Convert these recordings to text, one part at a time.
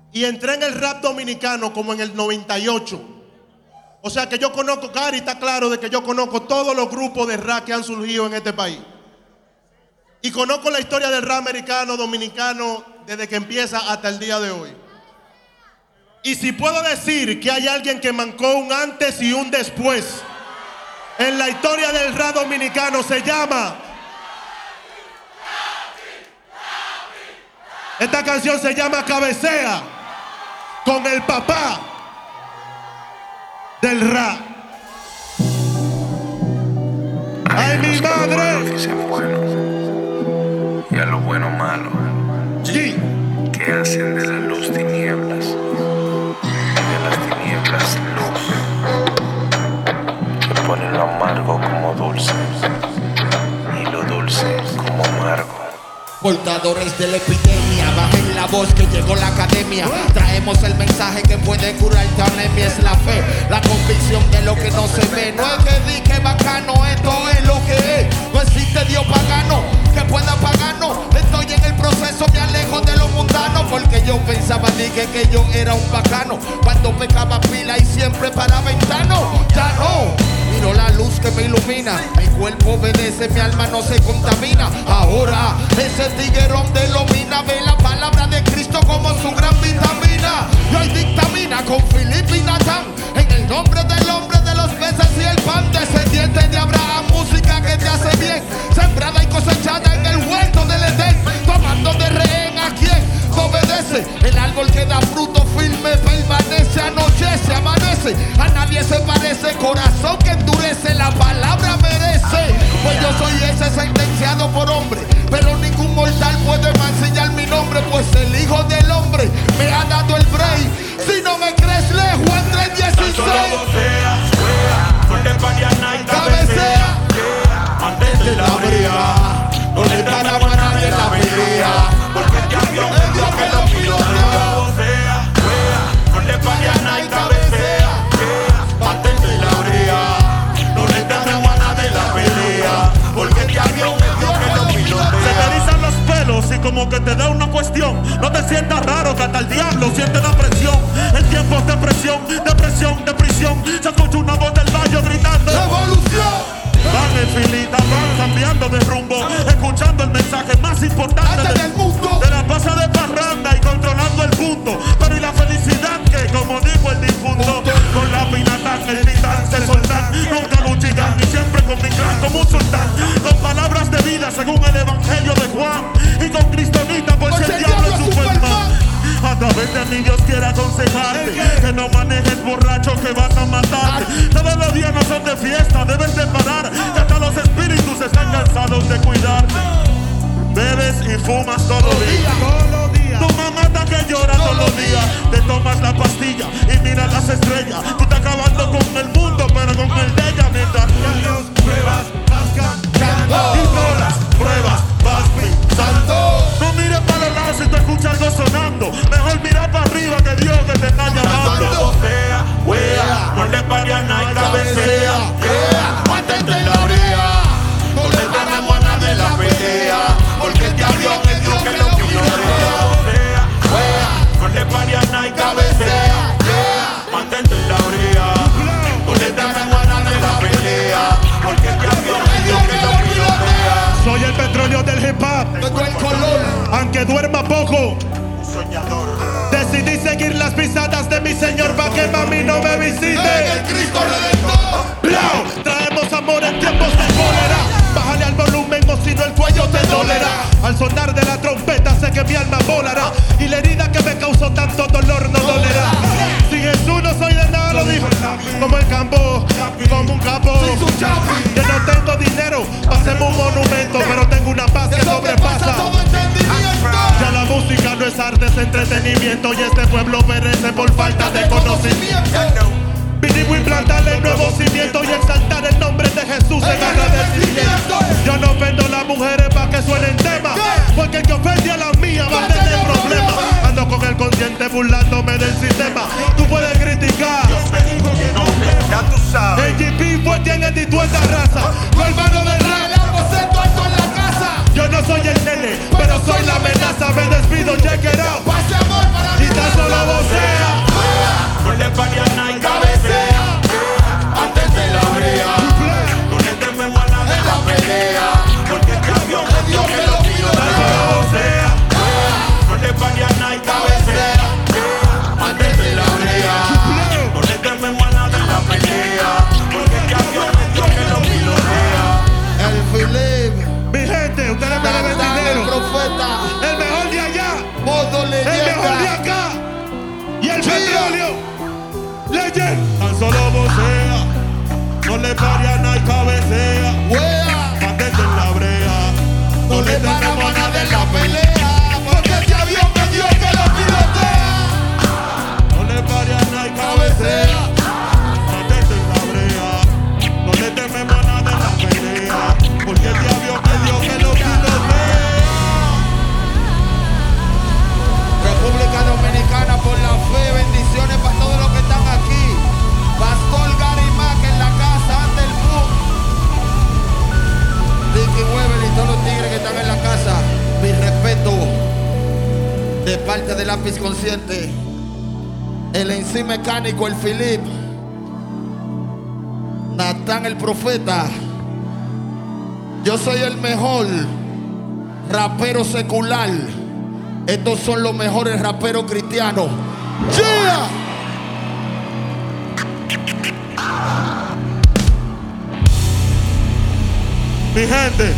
Y entré en el rap dominicano como en el 98. O sea que yo conozco, Cari está claro de que yo conozco todos los grupos de rap que han surgido en este país. Y conozco la historia del rap americano, dominicano, desde que empieza hasta el día de hoy. Y si puedo decir que hay alguien que marcó un antes y un después en la historia del rap dominicano, se llama... Esta canción se llama Cabecea, con el papá del rap. ¡Ay, mi madre! Dicen bueno, y a lo bueno malo, G. que hacen de la luz tinieblas, y de las tinieblas luz, que ponen lo amargo como dulce, y lo dulce como amargo. Portadores de la epidemia, bajen la voz que llegó la academia. Traemos el mensaje que puede curar tu anemia. Es la fe, la convicción de lo que no se ve. No es que di que bacano, esto es lo que es. No existe Dios pagano que pueda pagarnos. Estoy en el proceso, me alejo de lo mundano, porque yo pensaba que yo era un bacano cuando pecaba pila y siempre para ventano. Ya no, miro la luz que me ilumina, mi cuerpo obedece, mi alma no se contamina. Ahora ese tiguerón de Lomina ve la palabra de Cristo como su gran vitamina. Y hoy dictamina con Filipe y Natán, en el nombre del hombre de los peces y el pan, descendiente de Abraham, música que te hace bien, sembrada y cosechada en el huerto del Edén, tomando de rehén a quien obedece. El árbol que da fruto firme permanece, anochece, amanece, a nadie se parece, corazón que endurece, la palabra merece. Pues yo soy ese sentenciado por hombre, pero ningún mortal puede mancillar mi nombre, pues el Hijo del Hombre me ha dado el break. Si no me crees, lee Juan 3:16. Cabecea, mantente la brea, no le ganamos a nadie en la pelea, porque este Dios es Dios que lo pilotea. No le pague a nadie, cabecea, mantente la brea, no le ganamos a nadie en la pelea, porque este Dios es Dios que lo pilotea. Se te erizan los pelos y como que te da una cuestión. No te sientas raro que hasta el diablo siente la presión. En tiempos de presión, de prisión, se escucha una voz del valle gritando ¡Revolución! van en filita, van cambiando de rumbo, escuchando el mensaje más importante del mundo, de la pasa de parranda y controlando el punto. Pero y la felicidad que, como dijo el difunto, con la pinata el titán se soltan, nunca luchan y siempre con mi clan como un sultán, con palabras de vida según el evangelio de Juan, y con cristonita por si el diablo es Superman. A través de mí Dios quiere aconsejarte que no manejes borracho que vas a matarte. Todos los días no son de fiesta, debes de parar, que hasta los espíritus están cansados de cuidarte. Bebes y fumas todos los días. Tu mamá está que llora todos los días. Te tomas la pastilla y miras las estrellas. Tú estás acabando con el mundo, pero con el de ella. Mientras Dios pruebas, vas cantando, y todas las pruebas vas pisando. No mires para los lados si tú escuchas algo sonando. Mejor mira para arriba que Dios que te está llamando. No le pague a nadie, cabecea, mantente en la brea, no le ganamos a nadie en la pelea, porque este avión es Dios que lo pilotea. No le pague a nadie, cabecea, mantente en la brea, no le ganamos a nadie en la pelea, porque este avión es Dios que lo pilotea. Soy el petróleo del hip hop, Tengo el color, aunque duerma poco. soñador, Decidí seguir las pisadas de mi Señor para que mami no me visite. en el Cristo Redentor. Blau, traemos amor en tiempos de cólera. Bájale al volumen o si no el cuello te dolerá. Al sonar de la trompeta sé que mi alma volará, y la herida que me causó tanto dolor no dolerá. Sin Jesús no soy de nada, lo dijo como el campo, como un capo. Que no tengo dinero, hacemos un monumento, pero tengo una paz que sobrepasa todo entendimiento. ya la música no es arte, es entretenimiento, y este pueblo perece por falta de conocimiento. Vinimos a implantarle el nuevo cimiento y exaltar el nombre de Jesús en agradecimiento. Yo no ofendo a las mujeres para que suenen temas, porque el que ofende a las mías va a tener problemas. Ando con el consciente burlándome del sistema. Tú puedes criticar, Ya tú sabes. el GP fue quien editó esta raza. Tu hermano de real, aposento alto en la casa. Yo no soy el nene, pero soy la amenaza. Me despido, check it out. Pase amor para Y tan solo de lápiz consciente, el en sí mecánico, el Philip, Natán el profeta. Yo soy el mejor rapero secular. Estos son los mejores raperos cristianos. ¡Yeah! Mi gente,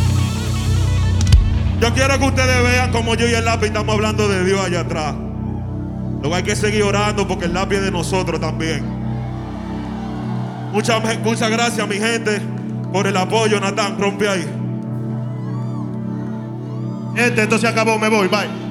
yo quiero que ustedes vean como yo y el lápiz estamos hablando de Dios allá atrás. Luego hay que seguir orando porque el lápiz es de nosotros también. Muchas gracias, mi gente, por el apoyo. Natán, rompe ahí. Gente, esto se acabó, me voy, bye.